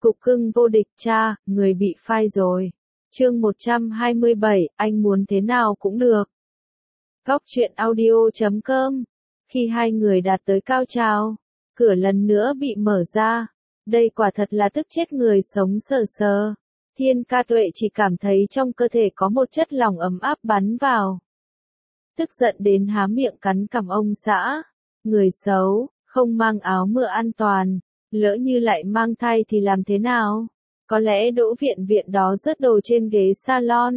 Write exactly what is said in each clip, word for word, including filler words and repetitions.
Cục cưng vô địch cha, người bị phai rồi. Chương một trăm hai mươi bảy, anh muốn thế nào cũng được. Góc truyện audio chấm com. Khi hai người đạt tới cao trào, cửa lần nữa bị mở ra. Đây quả thật là tức chết người sống sờ sờ. Thiên Ca Tuệ chỉ cảm thấy trong cơ thể có một chất lỏng ấm áp bắn vào. Tức giận đến há miệng cắn cằm ông xã. Người xấu, không mang áo mưa an toàn. Lỡ như lại mang thai thì làm thế nào? Có lẽ Đỗ Viện Viện đó rớt đồ trên ghế salon.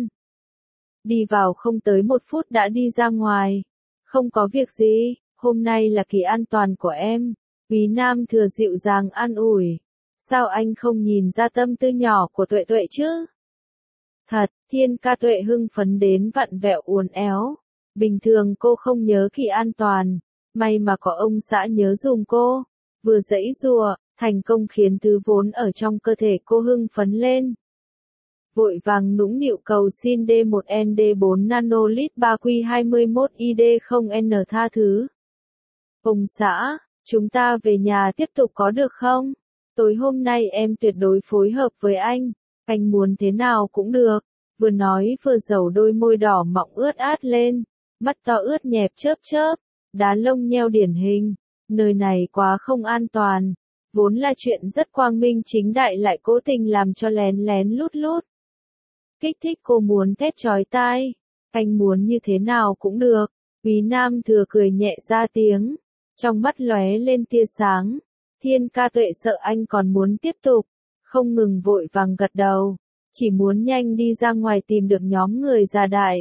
Đi vào không tới một phút đã đi ra ngoài. Không có việc gì, hôm nay là kỳ an toàn của em. Quý Nam Thừa dịu dàng an ủi. Sao anh không nhìn ra tâm tư nhỏ của Tuệ Tuệ chứ? Thật, Thiên Ca Tuệ hưng phấn đến vặn vẹo uốn éo. Bình thường cô không nhớ kỳ an toàn. May mà có ông xã nhớ dùm cô. Vừa giãy giụa, thành công khiến thứ vốn ở trong cơ thể cô hưng phấn lên. Vội vàng nũng nịu cầu xin D một N D bốn nanolit ba Q hai mốt I D không N tha thứ. Ông xã, chúng ta về nhà tiếp tục có được không? Tối hôm nay em tuyệt đối phối hợp với anh, anh muốn thế nào cũng được. Vừa nói vừa dầu đôi môi đỏ mọng ướt át lên, mắt to ướt nhẹp chớp chớp, đá lông nheo điển hình. Nơi này quá không an toàn, vốn là chuyện rất quang minh chính đại lại cố tình làm cho lén lén lút lút. Kích thích cô muốn thét chói tai, anh muốn như thế nào cũng được. Quý Nam Thừa cười nhẹ ra tiếng, trong mắt lóe lên tia sáng. Thiên Ca Tuệ sợ anh còn muốn tiếp tục, không ngừng vội vàng gật đầu, chỉ muốn nhanh đi ra ngoài tìm được nhóm người già đại.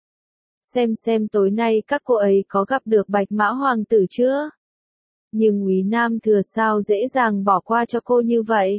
Xem xem tối nay các cô ấy có gặp được Bạch Mã Hoàng tử chưa? Nhưng Úy Nam Thừa sao dễ dàng bỏ qua cho cô như vậy?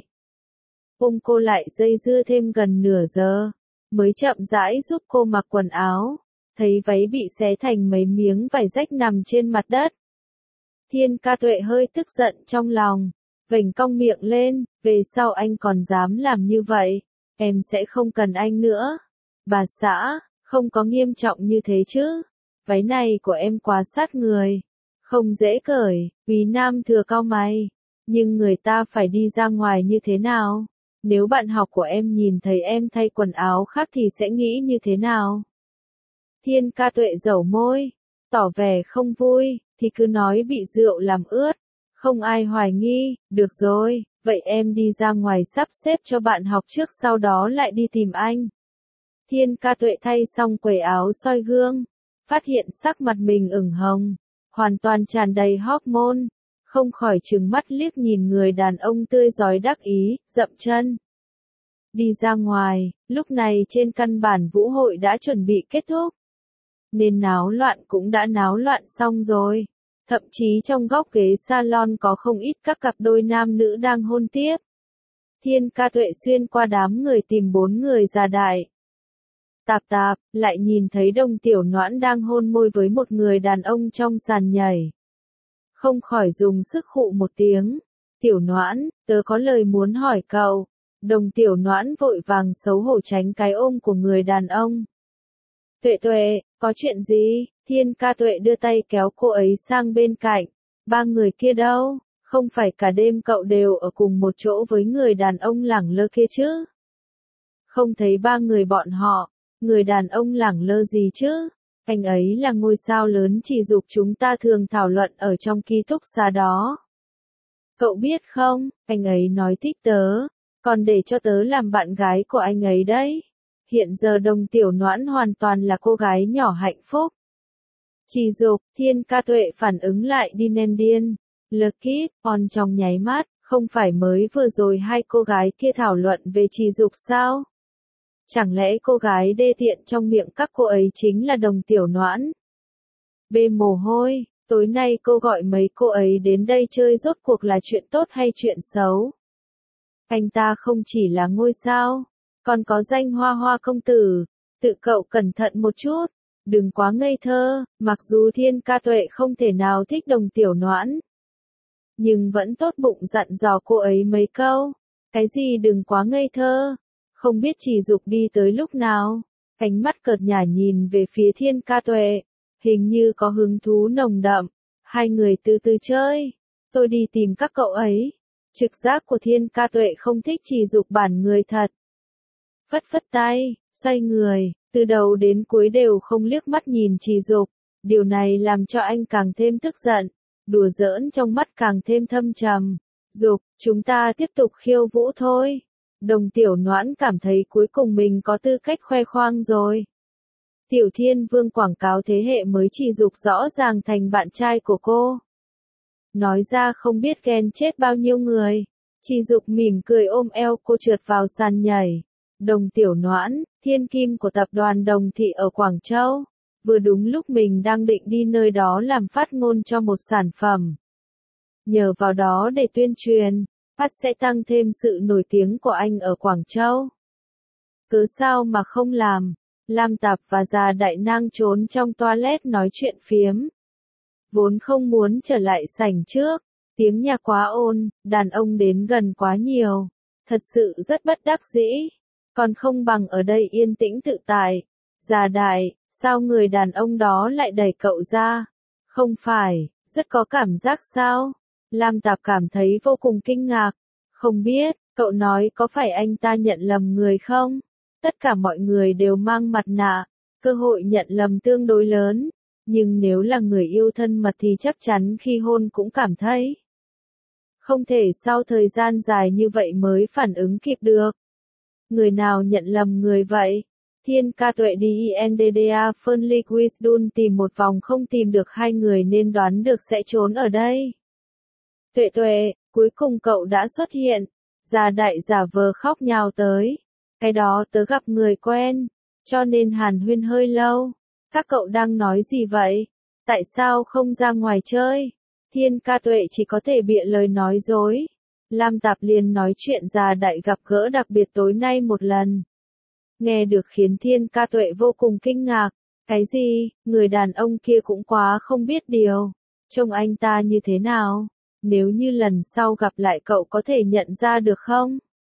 Ôm cô lại dây dưa thêm gần nửa giờ, mới chậm rãi giúp cô mặc quần áo, thấy váy bị xé thành mấy miếng vải rách nằm trên mặt đất. Thiên Ca Tuệ hơi tức giận trong lòng, vểnh cong miệng lên, về sau anh còn dám làm như vậy, em sẽ không cần anh nữa. Bà xã, không có nghiêm trọng như thế chứ, váy này của em quá sát người. Không dễ cởi, Quý Nam Thừa cau mày. Nhưng người ta phải đi ra ngoài như thế nào? Nếu bạn học của em nhìn thấy em thay quần áo khác thì sẽ nghĩ như thế nào? Thiên Ca Tuệ dẩu môi, tỏ vẻ không vui, thì cứ nói bị rượu làm ướt. Không ai hoài nghi, được rồi, vậy em đi ra ngoài sắp xếp cho bạn học trước sau đó lại đi tìm anh. Thiên Ca Tuệ thay xong quầy áo soi gương, phát hiện sắc mặt mình ửng hồng. Hoàn toàn tràn đầy hormone, không khỏi trừng mắt liếc nhìn người đàn ông tươi rói đắc ý, dậm chân. Đi ra ngoài, lúc này trên căn bản vũ hội đã chuẩn bị kết thúc. Nên náo loạn cũng đã náo loạn xong rồi. Thậm chí trong góc ghế salon có không ít các cặp đôi nam nữ đang hôn tiếp. Thiên Ca Tuệ xuyên qua đám người tìm bốn người già đại. Tạp tạp, lại nhìn thấy Đồng Tiểu Noãn đang hôn môi với một người đàn ông trong sàn nhảy. Không khỏi dùng sức khụ một tiếng. Tiểu Noãn, tớ có lời muốn hỏi cậu. Đồng Tiểu Noãn vội vàng xấu hổ tránh cái ôm của người đàn ông. Tuệ Tuệ, có chuyện gì? Thiên Ca Tuệ đưa tay kéo cô ấy sang bên cạnh. Ba người kia đâu? Không phải cả đêm cậu đều ở cùng một chỗ với người đàn ông lẳng lơ kia chứ? Không thấy ba người bọn họ. Người đàn ông lẳng lơ gì chứ? Anh ấy là ngôi sao lớn chỉ dục chúng ta thường thảo luận ở trong ký túc xá đó. Cậu biết không, anh ấy nói thích tớ, còn để cho tớ làm bạn gái của anh ấy đấy. Hiện giờ Đồng Tiểu Noãn hoàn toàn là cô gái nhỏ hạnh phúc. Chỉ dục, Thiên Ca Tuệ phản ứng lại đi nên điên. Lucky, on trong nháy mắt, không phải mới vừa rồi hai cô gái kia thảo luận về trì dục sao? Chẳng lẽ cô gái đê tiện trong miệng các cô ấy chính là Đồng Tiểu Noãn? Bê mồ hôi, tối nay cô gọi mấy cô ấy đến đây chơi rốt cuộc là chuyện tốt hay chuyện xấu? Anh ta không chỉ là ngôi sao, còn có danh Hoa Hoa công tử, tự cậu cẩn thận một chút, đừng quá ngây thơ, mặc dù Thiên Ca Tuệ không thể nào thích Đồng Tiểu Noãn, nhưng vẫn tốt bụng dặn dò cô ấy mấy câu, cái gì đừng quá ngây thơ. Không biết Trì Dục đi tới lúc nào, ánh mắt cợt nhả nhìn về phía Thiên Ca Tuệ, hình như có hứng thú nồng đậm. Hai người từ từ chơi, tôi đi tìm các cậu ấy. Trực giác của Thiên Ca Tuệ không thích Trì Dục bản người thật. Phất phất tay, xoay người, từ đầu đến cuối đều không liếc mắt nhìn Trì Dục. Điều này làm cho anh càng thêm tức giận, đùa giỡn trong mắt càng thêm thâm trầm. Dục, chúng ta tiếp tục khiêu vũ thôi. Đồng Tiểu Noãn cảm thấy cuối cùng mình có tư cách khoe khoang rồi. Tiểu Thiên Vương quảng cáo thế hệ mới Trì Dục rõ ràng thành bạn trai của cô. Nói ra không biết ghen chết bao nhiêu người. Trì Dục mỉm cười ôm eo cô trượt vào sàn nhảy. Đồng Tiểu Noãn, thiên kim của tập đoàn Đồng Thị ở Quảng Châu. Vừa đúng lúc mình đang định đi nơi đó làm phát ngôn cho một sản phẩm. Nhờ vào đó để tuyên truyền, phát sẽ tăng thêm sự nổi tiếng của anh ở Quảng Châu. Cứ sao mà không làm. Lam Tạp và già Đại Nang trốn trong toilet nói chuyện phiếm. Vốn không muốn trở lại sảnh trước, tiếng nhạc quá ồn, đàn ông đến gần quá nhiều. Thật sự rất bất đắc dĩ. Còn không bằng ở đây yên tĩnh tự tại. Già Đại, sao người đàn ông đó lại đẩy cậu ra? Không phải, rất có cảm giác sao? Lam Tạp cảm thấy vô cùng kinh ngạc. Không biết, cậu nói có phải anh ta nhận lầm người không? Tất cả mọi người đều mang mặt nạ, cơ hội nhận lầm tương đối lớn. Nhưng nếu là người yêu thân mật thì chắc chắn khi hôn cũng cảm thấy. Không thể sau thời gian dài như vậy mới phản ứng kịp được. Người nào nhận lầm người vậy? Thiên Ca Tuệ đi en đê đê a Fernley Wisdom tìm một vòng không tìm được hai người nên đoán được sẽ trốn ở đây. Tuệ Tuệ, cuối cùng cậu đã xuất hiện. Già Đại giả vờ khóc nhào tới. Cái đó tớ gặp người quen, cho nên hàn huyên hơi lâu. Các cậu đang nói gì vậy? Tại sao không ra ngoài chơi? Thiên Ca Tuệ chỉ có thể bịa lời nói dối. Lam Tạp liền nói chuyện già Đại gặp gỡ đặc biệt tối nay một lần. Nghe được khiến Thiên Ca Tuệ vô cùng kinh ngạc. Cái gì, người đàn ông kia cũng quá không biết điều. Trông anh ta như thế nào? Nếu như lần sau gặp lại cậu có thể nhận ra được không?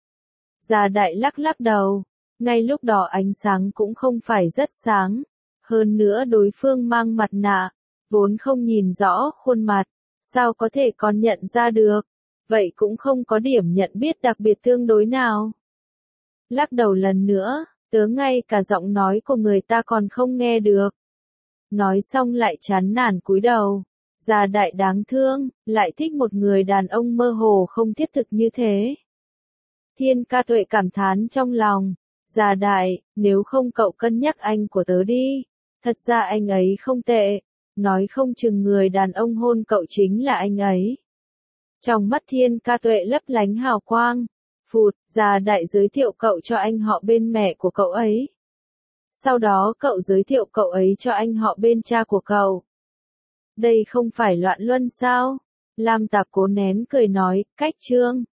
Già Đại lắc lắc đầu. Ngay lúc đó ánh sáng cũng không phải rất sáng. Hơn nữa đối phương mang mặt nạ, vốn không nhìn rõ khuôn mặt. Sao có thể còn nhận ra được? Vậy cũng không có điểm nhận biết đặc biệt tương đối nào. Lắc đầu lần nữa, tớ ngay cả giọng nói của người ta còn không nghe được. Nói xong lại chán nản cúi đầu. Già Đại đáng thương, lại thích một người đàn ông mơ hồ không thiết thực như thế. Thiên Ca Tuệ cảm thán trong lòng. Già Đại, nếu không cậu cân nhắc anh của tớ đi. Thật ra anh ấy không tệ. Nói không chừng người đàn ông hôn cậu chính là anh ấy. Trong mắt Thiên Ca Tuệ lấp lánh hào quang. Phụt, Già Đại giới thiệu cậu cho anh họ bên mẹ của cậu ấy. Sau đó cậu giới thiệu cậu ấy cho anh họ bên cha của cậu. Đây không phải loạn luân sao? Lam Tạp cố nén cười nói, cách trương.